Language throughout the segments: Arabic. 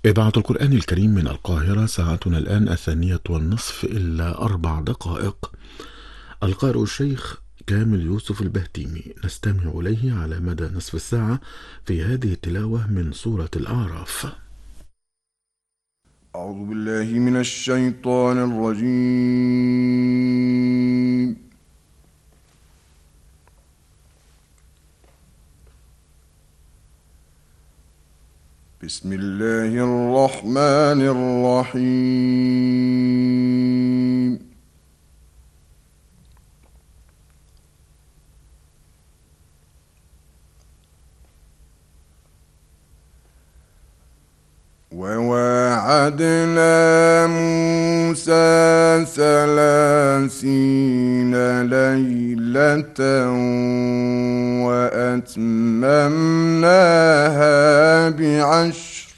إذاعة القرآن الكريم من القاهرة، ساعتنا الآن 2:30 إلا 4 دقائق. القارئ الشيخ كامل يوسف البهتيمي، نستمع إليه على مدى نصف الساعة في هذه التلاوة من سورة الأعراف. أعوذ بالله من الشيطان الرجيم. بسم الله الرحمن الرحيم. وواعدنا موسى 30 ليلة وأتممناها بعشر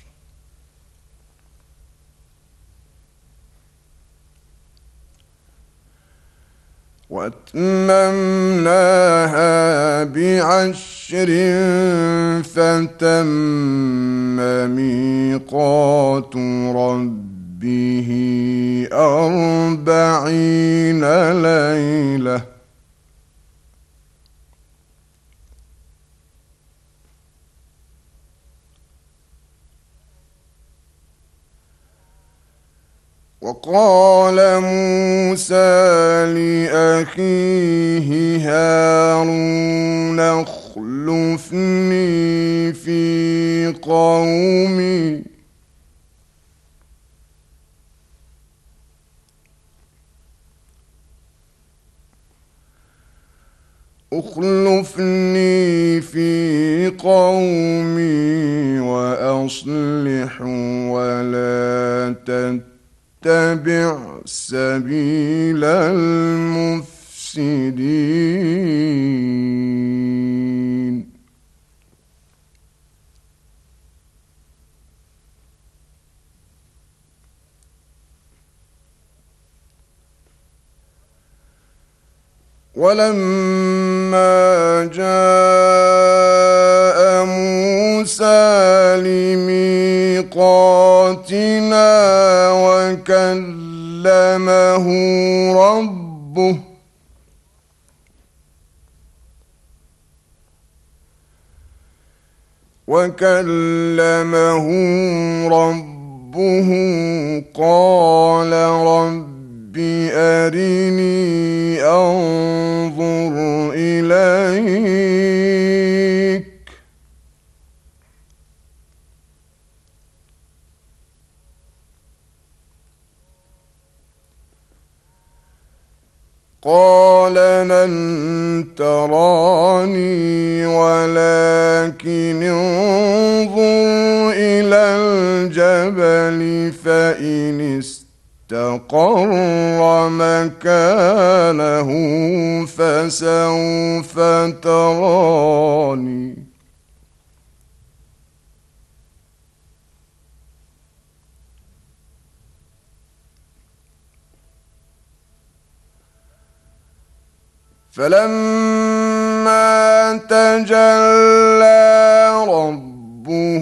فتم ميقات ربه 40 ليلة. وقال موسى لأخيه هارون اخلفني في قومي وأصلح ولا تتبع سبيل المفسدين. ولما جاء موسى لميقاتنا وكلمه ربه قال رب أرني أنظر إليك. قال لن تراني ولكن انظر إلى الجبل فإن استقر مكانه فسوف تراني. فلما تجلى ربه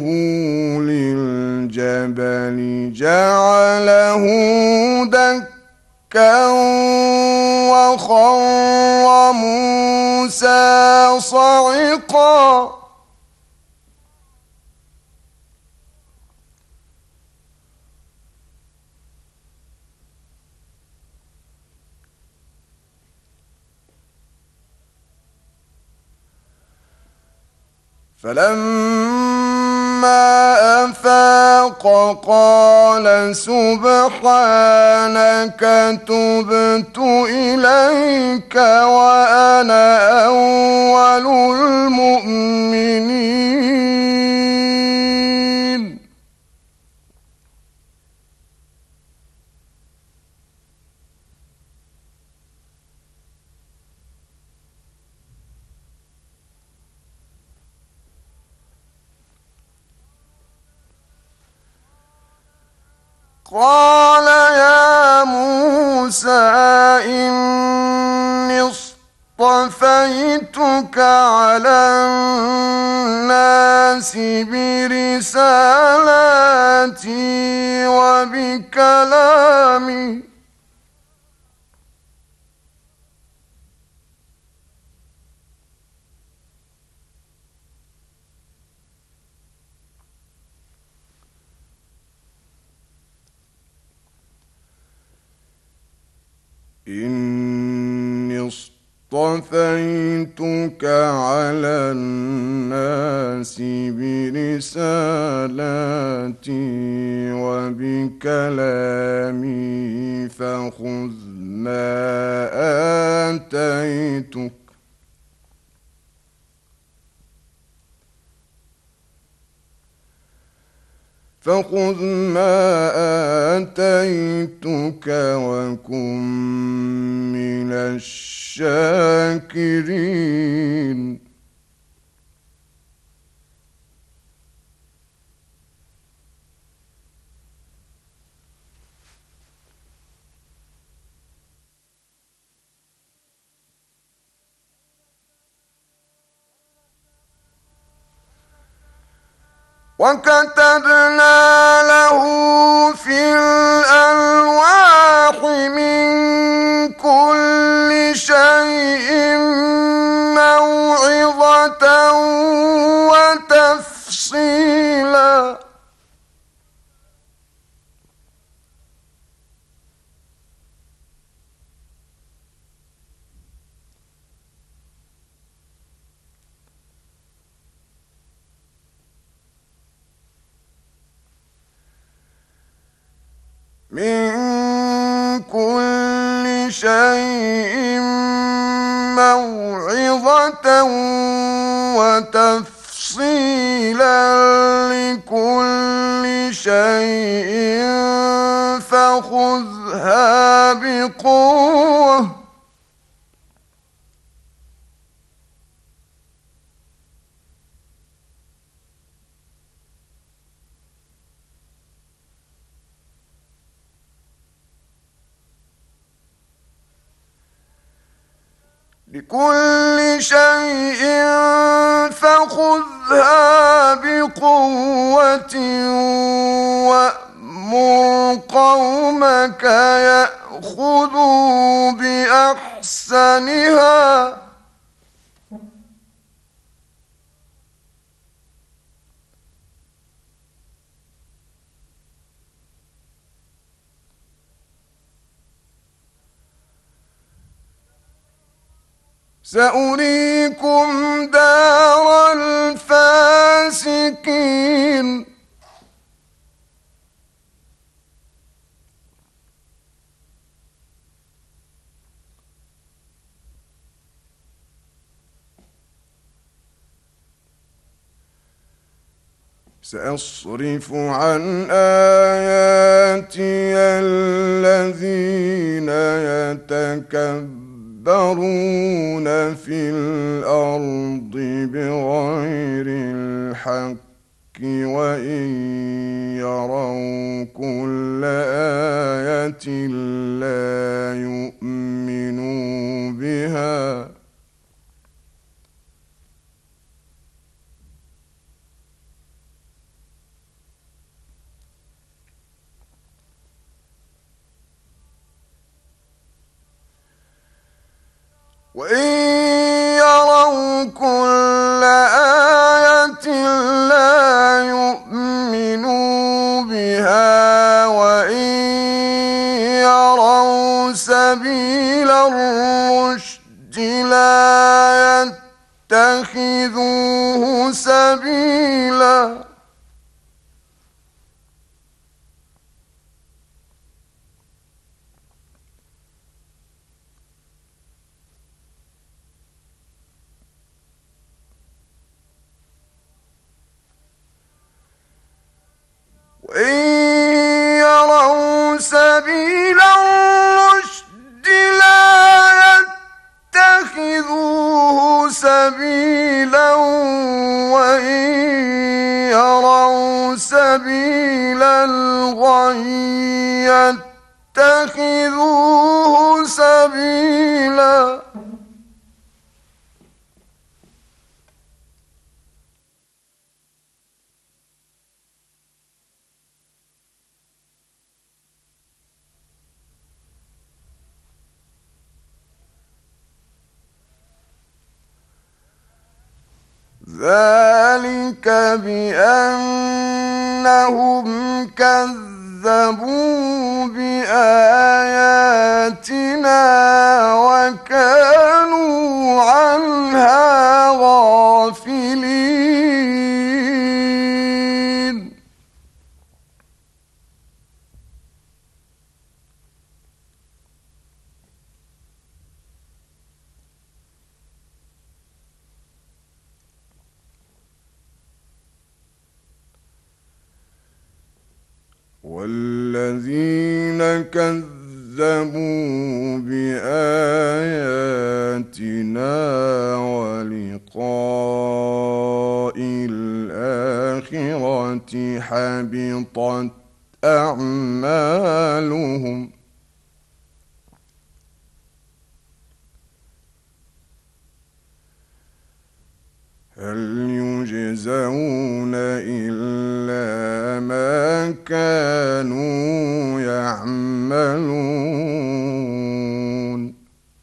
للجبل جعله دكا وخر موسى صعقا. فلما أفاق قال سبحانك تبت إليك وأنا أول المؤمنين. قال يا موسى إني اصطفيتك على الناس برسالاتي كلامي إني اصطفيتك على الناس برسالاتي وبكلامي فخذ ما آتيتك وكن من الشاكرين وكتبنا له في الألواح من كل شيء موعظة وتفصيلا من كل شيء موعظة وتفصيلا لكل شيء فخذها بقوة لكل شيء فخذها بقوة وأمر قومك يأخذوا بأحسنها سأريكم دار الفاسقين سأصرف عن آياتي الذين يتكبرون في الأرض بغير الحق وإن يروا كل آية لا يؤمنوا بها وإن يروا كل آية لا يؤمنوا بها وإن يروا سبيل الرشد لا يتخذوه سبيلا وإن يروا سبيل الرشد لا يتخذوه سبيلا وإن يروا سبيل الغي يتخذوه سبيلا ذلك بأنهم كذبوا بآياتنا وكانوا عنها غافلين. والذين كذبوا بآياتنا ولقاء الآخرة حبطت أعمالهم هل يجزون إلا ما كانوا يعملون.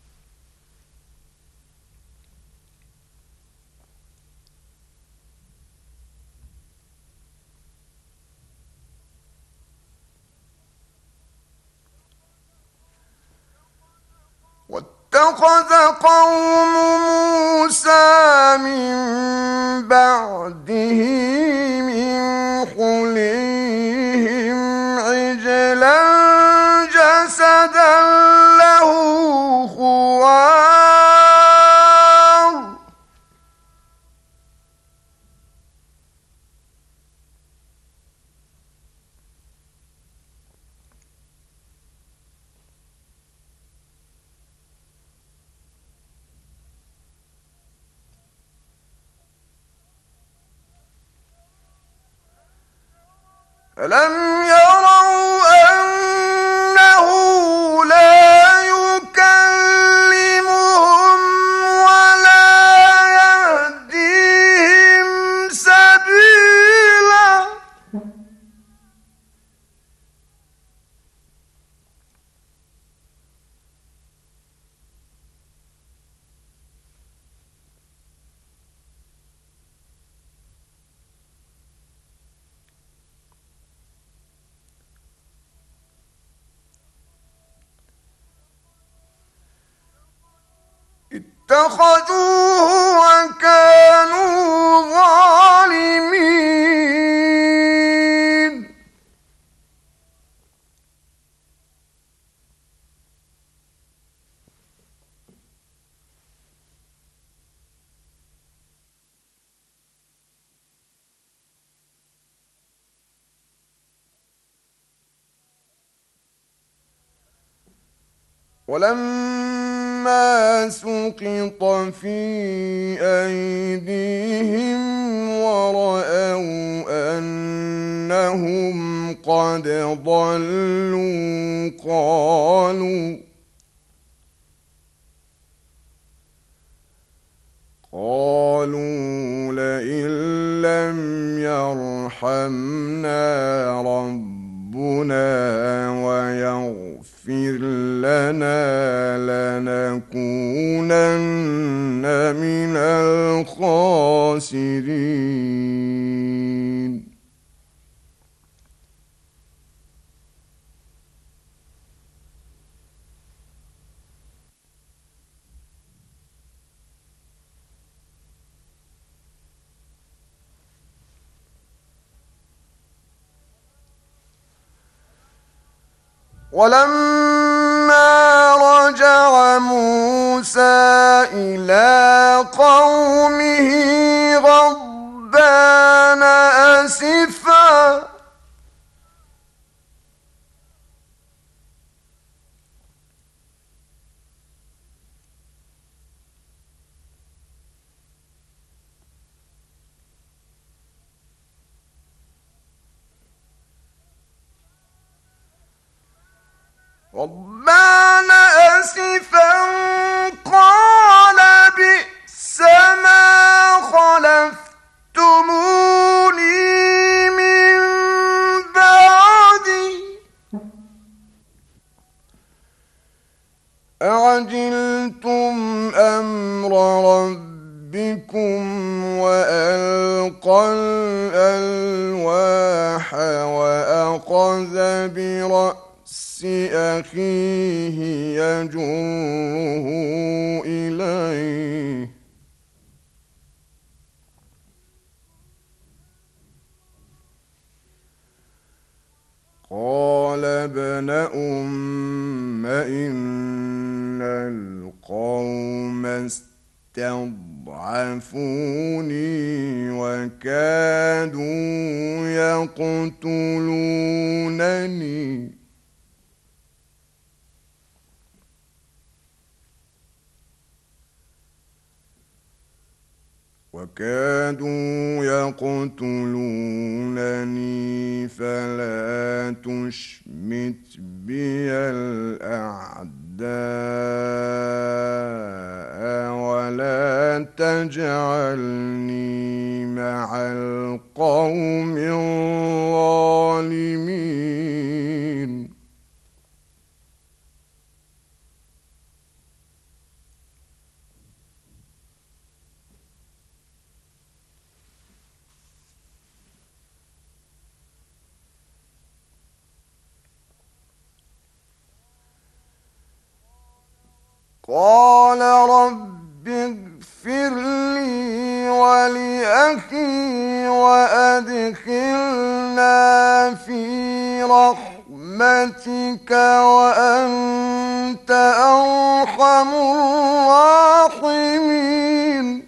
واتخذ قوم موسى من بعده من حليهم عجلا جسدا له خوار ألم يروا أنه لا يكلمهم ولا يهديهم سبيلا. اتخذوه وكانوا ظالمين. ولما سقط في أيديهم ورأوا أنهم قد ضلوا قالوا لئن لم يرحمنا ربنا ويغفر لنا لنكونن من الخاسرين. ولما رجع موسى إلى قومه غضبان أسفا قال بئس ما خلفتموني من بعدي أعجلتم أمر ربكم وأنتم فأخذ برأس أخيه يجره إليه قال ابن أم إن القوم استضعفوني وكادوا يقتلونني فلا تشمت بي الأعداء ولا تجعلني مع القوم الظالمين قال رب اغفر لي ولأخي وأدخلنا في رحمتك وأنت أرحم الراحمين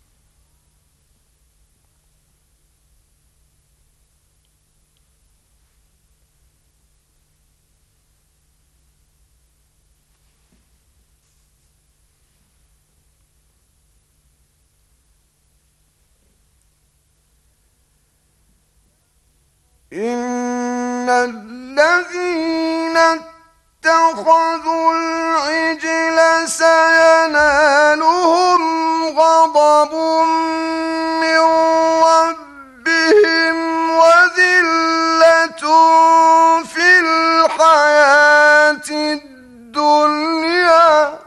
إن الذين اتخذوا العجل سينالهم غضب من ربهم وذلة في الحياة الدنيا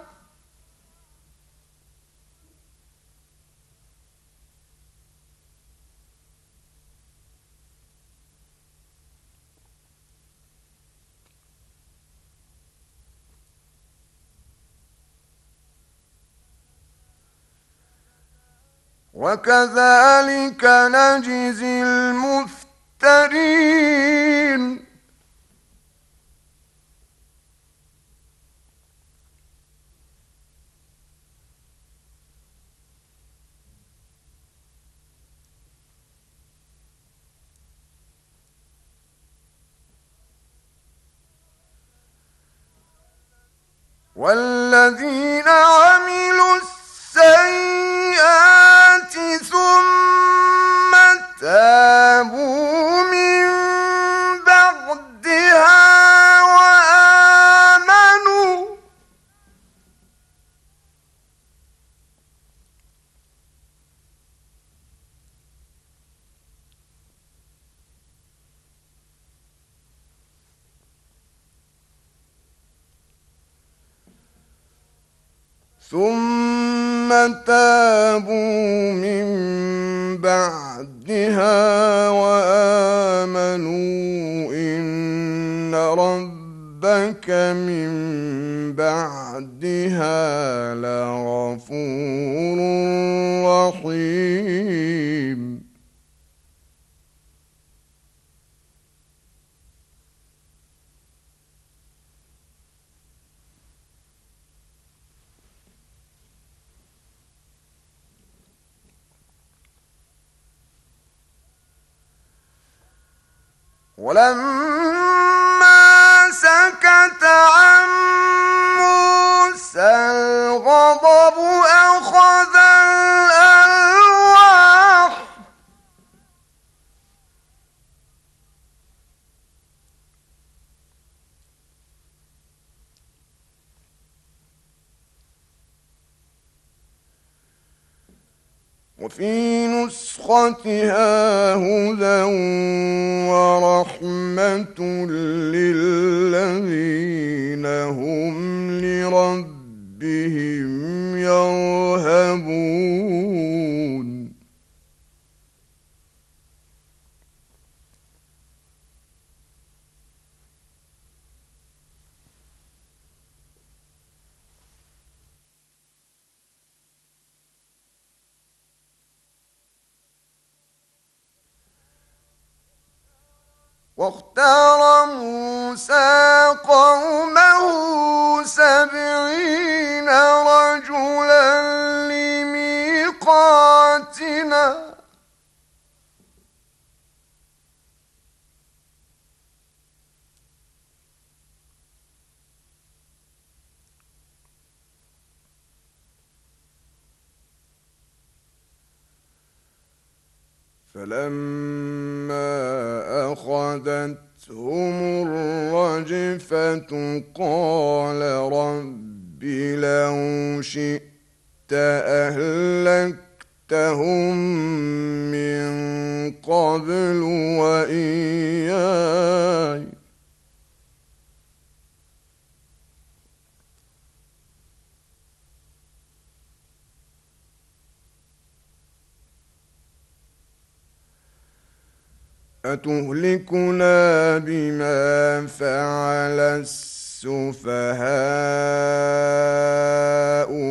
وكذلك نجزي المفترين والذين عملوا السيئات ثم تابوا من بعدها وآمنوا من بعدها وآمنوا إن ربك من بعدها لغفور رحيم ولما سكت عن موسى الغضب أخذ الألواح وفي نسختها هدى ورحمة للذين هم لربهم يرهبون واختار موسى قومه 70 رجلا لميقاتنا فلما أخذتهم الرجفة قال رب لو شئت أهلكتهم من قبل وإياي أتهلكنا بما فعل السفهاء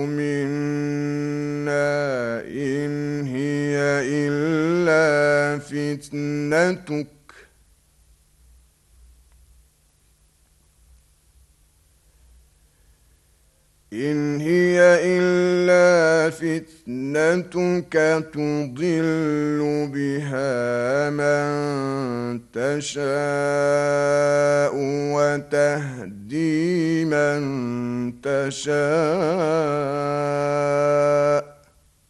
منا إن هي إلا فتنتك تضل بها من تشاء وتهدي من تشاء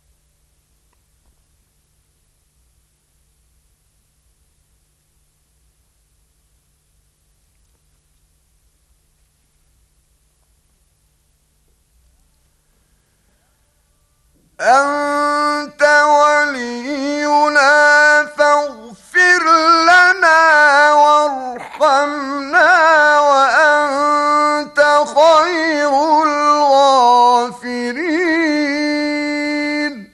أنت ولينا فاغفر لنا وارحمنا وأنت خير الغافرين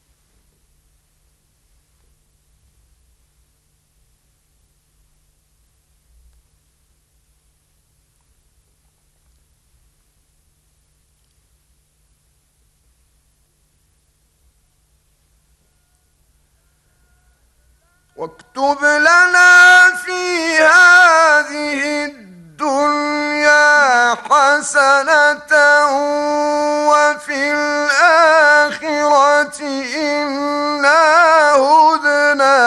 واكتب لنا في هذه الدنيا حسنة وفي الآخرة إنا هدنا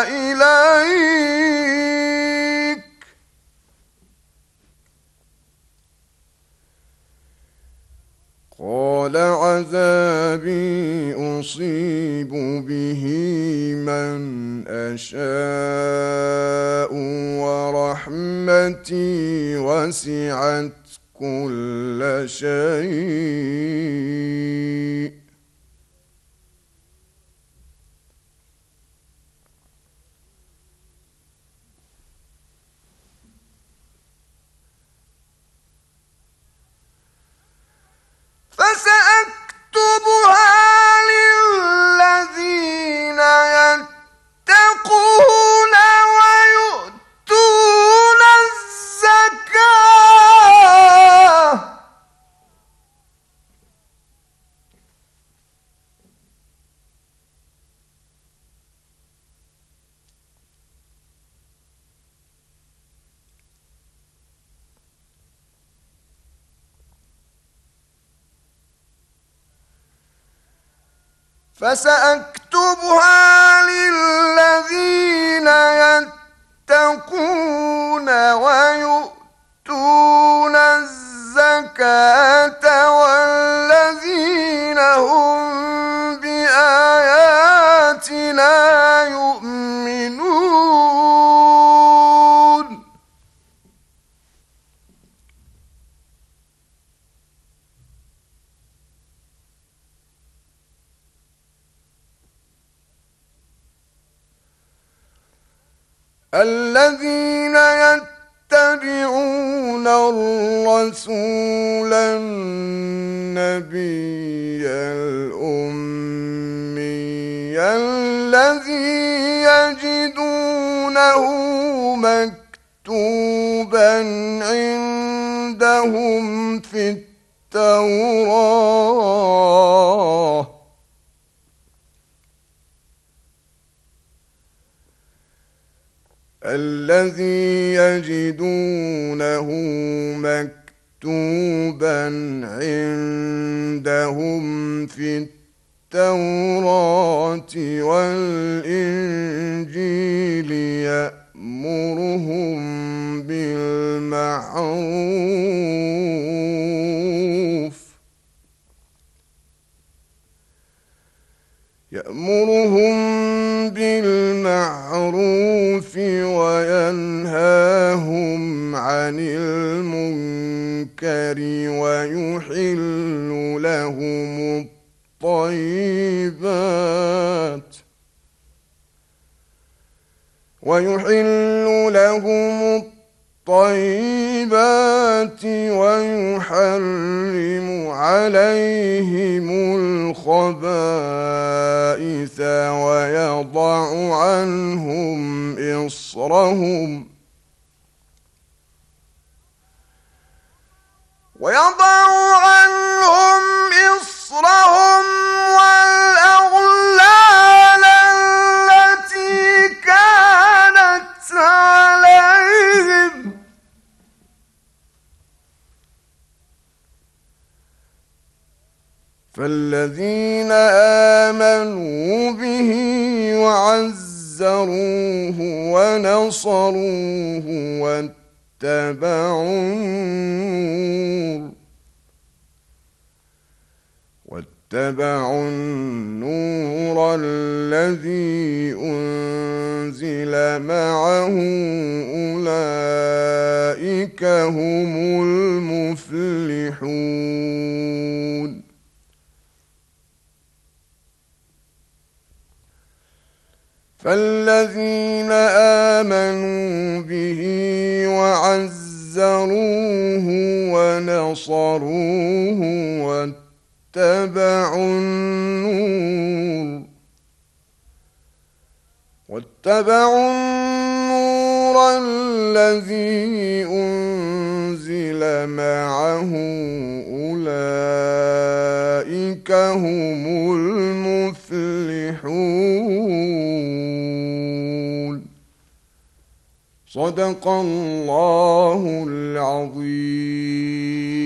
إليك قال عذابي أصيب به من أشاء ورحمتي وسعت كل شيء فسأكتبها للذين يتقون ويؤتون الزكاة فسأكتبها للذين يتقون ويؤتون الزكاة والذين هم بآياتنا يؤمنون الذين يتبعون الرسول النبي الأمي الذي يجدونه مكتوبا عندهم في التوراة الذي يجدونه مكتوبا عندهم في التوراة والإنجيل يأمرهم بالمعروف وينهاهم عن المنكر ويحل لهم الطيبات ويحرم عليهم الخبائث ويضع عنهم إصرهم والأغلال التي كانت عليهم فالذين آمنوا به وعزروه ونصروه واتبعوا النور الذي أنزل معه أولئك هم المفلحون. فالذين آمنوا به وعزروه ونصروه واتبعوا النور الذي أنزل معه أولئك هم المفلحون. صدق الله العظيم.